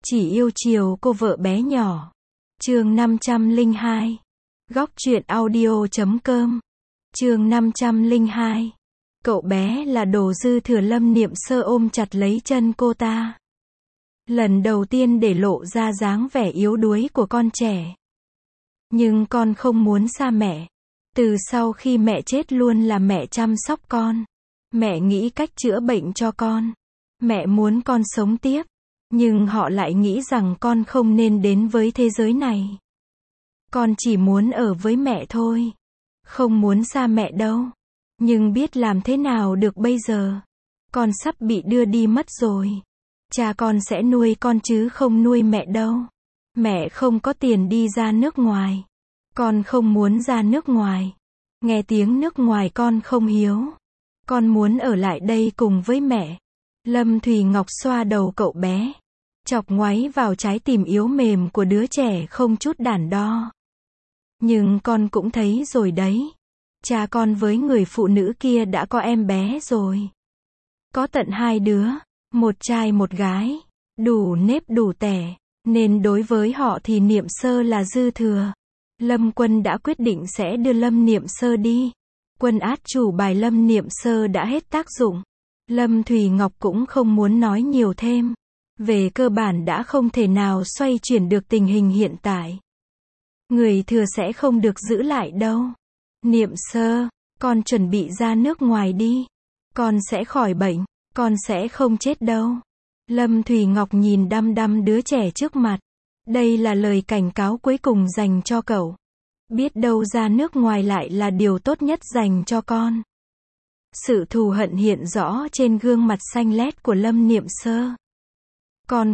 Chỉ yêu chiều cô vợ bé nhỏ. Chương 502. Góc truyện audio.com. Chương 502. Cậu bé là đồ dư thừa. Lâm Niệm Sơ ôm chặt lấy chân cô ta. Lần đầu tiên để lộ ra dáng vẻ yếu đuối của con trẻ. Nhưng con không muốn xa mẹ. Từ sau khi mẹ chết luôn là mẹ chăm sóc con. Mẹ nghĩ cách chữa bệnh cho con. Mẹ muốn con sống tiếp. Nhưng họ lại nghĩ rằng con không nên đến với thế giới này. Con chỉ muốn ở với mẹ thôi. Không muốn xa mẹ đâu. Nhưng biết làm thế nào được bây giờ. Con sắp bị đưa đi mất rồi. Cha con sẽ nuôi con chứ không nuôi mẹ đâu. Mẹ không có tiền đi ra nước ngoài. Con không muốn ra nước ngoài. Nghe tiếng nước ngoài con không hiếu. Con muốn ở lại đây cùng với mẹ. Lâm Thùy Ngọc xoa đầu cậu bé. Chọc ngoáy vào trái tim yếu mềm của đứa trẻ không chút đắn đo. Nhưng con cũng thấy rồi đấy. Cha con với người phụ nữ kia đã có em bé rồi. Có tận 2 đứa. Một trai một gái. Đủ nếp đủ tẻ. Nên đối với họ thì Niệm Sơ là dư thừa. Lâm Quân đã quyết định sẽ đưa Lâm Niệm Sơ đi. Quân át chủ bài Lâm Niệm Sơ đã hết tác dụng. Lâm Thùy Ngọc cũng không muốn nói nhiều thêm. Về cơ bản đã không thể nào xoay chuyển được tình hình hiện tại. Người thừa sẽ không được giữ lại đâu. Niệm Sơ, con chuẩn bị ra nước ngoài đi. Con sẽ khỏi bệnh, con sẽ không chết đâu. Lâm Thùy Ngọc nhìn đăm đăm đứa trẻ trước mặt. Đây là lời cảnh cáo cuối cùng dành cho cậu. Biết đâu ra nước ngoài lại là điều tốt nhất dành cho con. Sự thù hận hiện rõ trên gương mặt xanh lét của Lâm Niệm Sơ. Con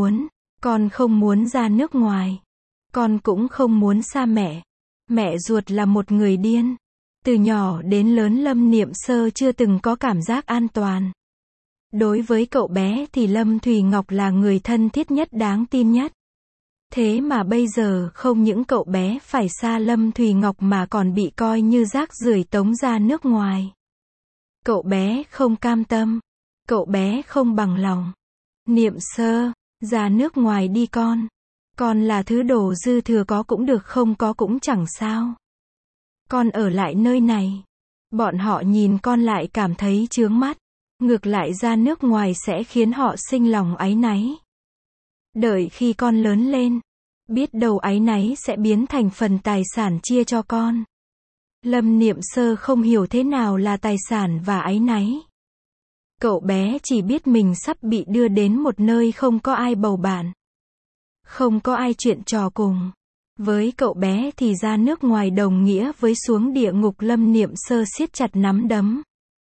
không muốn ra nước ngoài. Con cũng không muốn xa mẹ. Mẹ ruột là một người điên. Từ nhỏ đến lớn Lâm Niệm Sơ chưa từng có cảm giác an toàn. Đối với cậu bé thì Lâm Thùy Ngọc là người thân thiết nhất đáng tin nhất. Thế mà bây giờ không những cậu bé phải xa Lâm Thùy Ngọc mà còn bị coi như rác rưởi tống ra nước ngoài. Cậu bé không cam tâm. Cậu bé không bằng lòng. Niệm Sơ, ra nước ngoài đi con. Con là thứ đồ dư thừa, có cũng được không có cũng chẳng sao. Con ở lại nơi này. Bọn họ nhìn con lại cảm thấy chướng mắt. Ngược lại ra nước ngoài sẽ khiến họ sinh lòng áy náy. Đợi khi con lớn lên, biết đâu áy náy sẽ biến thành phần tài sản chia cho con. Lâm Niệm Sơ không hiểu thế nào là tài sản và áy náy. Cậu bé chỉ biết mình sắp bị đưa đến một nơi không có ai bầu bạn. Không có ai chuyện trò cùng. Với cậu bé thì ra nước ngoài đồng nghĩa với xuống địa ngục. Lâm Niệm Sơ siết chặt nắm đấm.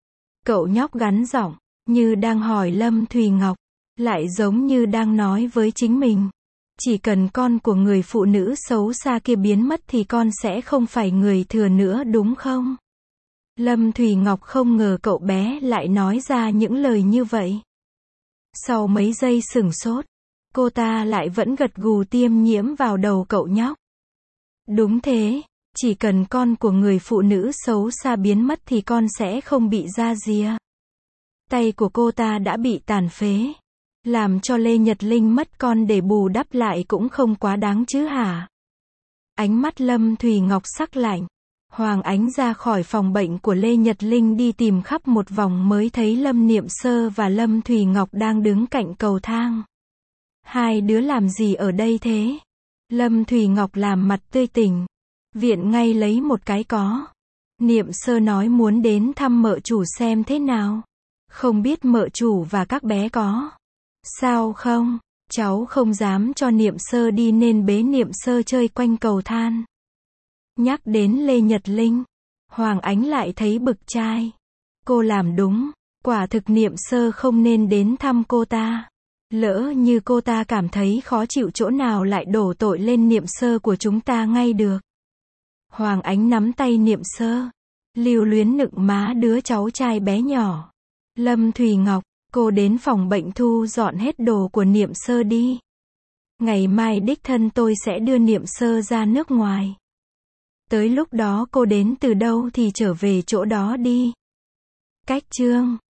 Cậu nhóc gắn giọng, như đang hỏi Lâm Thùy Ngọc, lại giống như đang nói với chính mình. Chỉ cần con của người phụ nữ xấu xa kia biến mất thì con sẽ không phải người thừa nữa đúng không? Lâm Thùy Ngọc không ngờ cậu bé lại nói ra những lời như vậy. Sau mấy giây sửng sốt, cô ta lại vẫn gật gù tiêm nhiễm vào đầu cậu nhóc. Đúng thế, chỉ cần con của người phụ nữ xấu xa biến mất thì con sẽ không bị ra rìa. Tay của cô ta đã bị tàn phế. Làm cho Lê Nhật Linh mất con để bù đắp lại cũng không quá đáng chứ hả? Ánh mắt Lâm Thùy Ngọc sắc lạnh. Hoàng Ánh ra khỏi phòng bệnh của Lê Nhật Linh đi tìm khắp một vòng mới thấy Lâm Niệm Sơ và Lâm Thùy Ngọc đang đứng cạnh cầu thang. Hai đứa làm gì ở đây thế? Lâm Thùy Ngọc làm mặt tươi tỉnh. Viện ngay lấy một cái có. Niệm Sơ nói muốn đến thăm mợ chủ xem thế nào. Không biết mợ chủ và các bé có sao không? Cháu không dám cho Niệm Sơ đi nên bế Niệm Sơ chơi quanh cầu thang. Nhắc đến Lê Nhật Linh, Hoàng Ánh lại thấy bực chai. Cô làm đúng, quả thực Niệm Sơ không nên đến thăm cô ta. Lỡ như cô ta cảm thấy khó chịu chỗ nào lại đổ tội lên Niệm Sơ của chúng ta ngay được. Hoàng Ánh nắm tay Niệm Sơ, lưu luyến nựng má đứa cháu trai bé nhỏ. Lâm Thùy Ngọc, cô đến phòng bệnh thu dọn hết đồ của Niệm Sơ đi. Ngày mai đích thân tôi sẽ đưa Niệm Sơ ra nước ngoài. Tới lúc đó cô đến từ đâu thì trở về chỗ đó đi. Cách chương